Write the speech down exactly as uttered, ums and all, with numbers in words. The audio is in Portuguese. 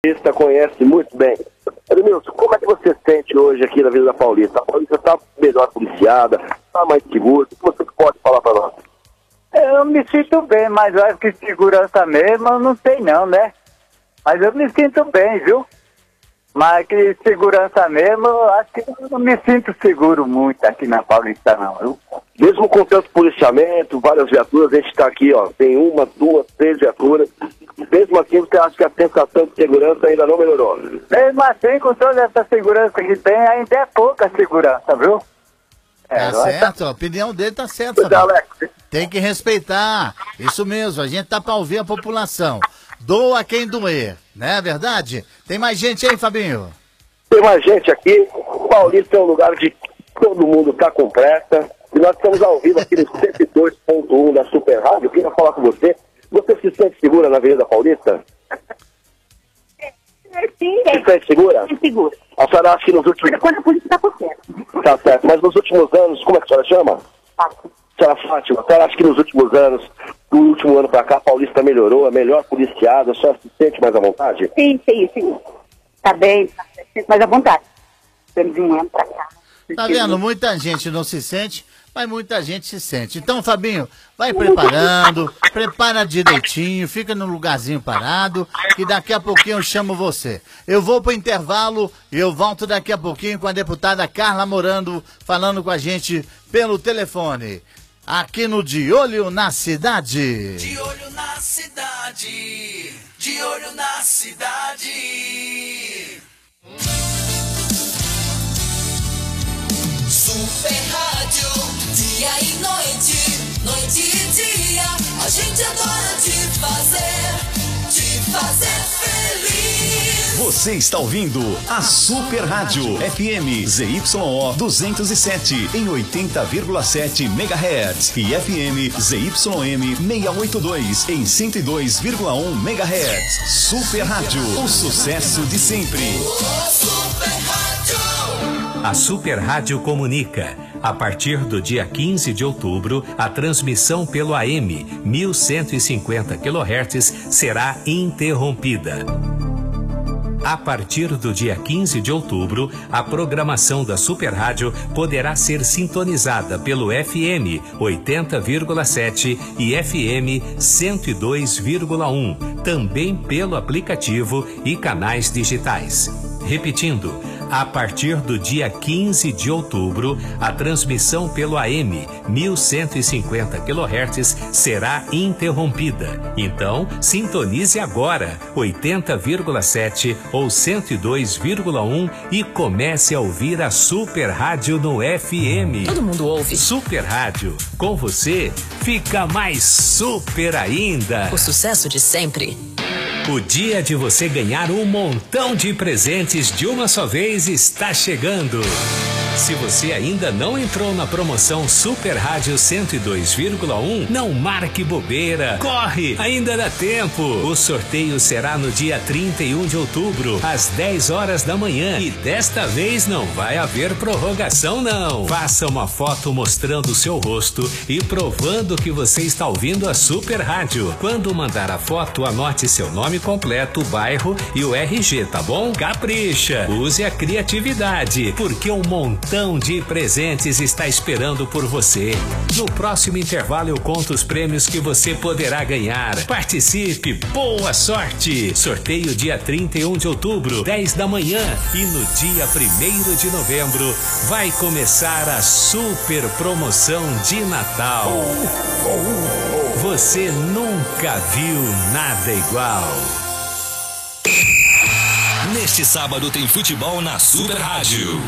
Paulista conhece muito bem. Edmilson, como é que você se sente hoje aqui na Avenida Paulista? A Paulista está melhor policiada, está mais segura. O que você pode falar para nós? Eu me sinto bem, mas eu acho que segurança mesmo eu não sei não, né? Mas eu me sinto bem, viu? Mas que segurança mesmo, eu acho que eu não me sinto seguro muito aqui na Paulista não, viu? Mesmo com tanto policiamento, várias viaturas, a gente está aqui, ó, tem uma, duas, três viaturas. Mesmo assim, você acha que a sensação de segurança ainda não melhorou? Mesmo assim, com toda essa segurança que tem, ainda é pouca segurança, viu? É, tá certo, tá... a opinião dele tá certa. Pois é, Alex. Tem que respeitar, isso mesmo, a gente tá pra ouvir a população. Doa quem doer, não é verdade? Tem mais gente aí, Fabinho? Tem mais gente aqui. O Paulista é um lugar de todo mundo tá com pressa. E nós estamos ao vivo aqui no cento e dois ponto um da Super Rádio. Eu queria falar com você. Você se sente segura na Avenida Paulista? Sim, Se sente segura? é segura. A senhora acha que nos últimos... Quando a polícia está por certo. Tá certo, mas nos últimos anos, como é que a senhora chama? Fácil. Senhora Fátima, a senhora acha que nos últimos anos, do último ano pra cá, a Paulista melhorou, é melhor policiada, a senhora se sente mais à vontade? Sim, sim, sim. Tá bem, tá bem, mas à vontade. Temos um ano pra cá. Tá vendo? Muita gente não se sente, mas muita gente se sente. Então, Fabinho, vai preparando, prepara direitinho, fica no lugarzinho parado, que daqui a pouquinho eu chamo você. Eu vou pro intervalo e eu volto daqui a pouquinho com a deputada Carla Morando, falando com a gente pelo telefone. Aqui no De Olho na Cidade. De olho na cidade, de olho na cidade. Super Rádio, dia e noite, noite e dia, a gente adora te fazer, te fazer feliz. Você está ouvindo a Super Rádio F M Z Y O duzentos e sete em oitenta vírgula sete megahertz e F M Z Y M seiscentos e oitenta e dois em cento e dois vírgula um megahertz. Super Rádio, o sucesso de sempre. Super Rádio. A Super Rádio comunica. A partir do dia quinze de outubro, a transmissão pelo A M mil cento e cinquenta quilohertz será interrompida. A partir do dia quinze de outubro, a programação da Super Rádio poderá ser sintonizada pelo F M oitenta vírgula sete e F M cento e dois vírgula um, também pelo aplicativo e canais digitais. Repetindo, a partir do dia quinze de outubro, a transmissão pelo A M mil cento e cinquenta quilohertz será interrompida. Então, sintonize agora oitenta vírgula sete ou cento e dois vírgula um e comece a ouvir a Super Rádio no F M. Todo mundo ouve. Super Rádio, com você, fica mais super ainda. O sucesso de sempre. O dia de você ganhar um montão de presentes de uma só vez está chegando. Se você ainda não entrou na promoção Super Rádio cento e dois vírgula um, não marque bobeira. Corre, ainda dá tempo. O sorteio será no dia trinta e um de outubro, às dez horas da manhã. E desta vez não vai haver prorrogação, não. Faça uma foto mostrando o seu rosto e provando que você está ouvindo a Super Rádio. Quando mandar a foto, anote seu nome completo, bairro e o R G, tá bom? Capricha, use a criatividade, porque um montão de presentes está esperando por você. No próximo intervalo eu conto os prêmios que você poderá ganhar. Participe, boa sorte! Sorteio dia trinta e um de outubro, dez da manhã, e no dia primeiro de novembro vai começar a super promoção de Natal. Você nunca viu nada igual. Neste sábado tem futebol na Super Rádio.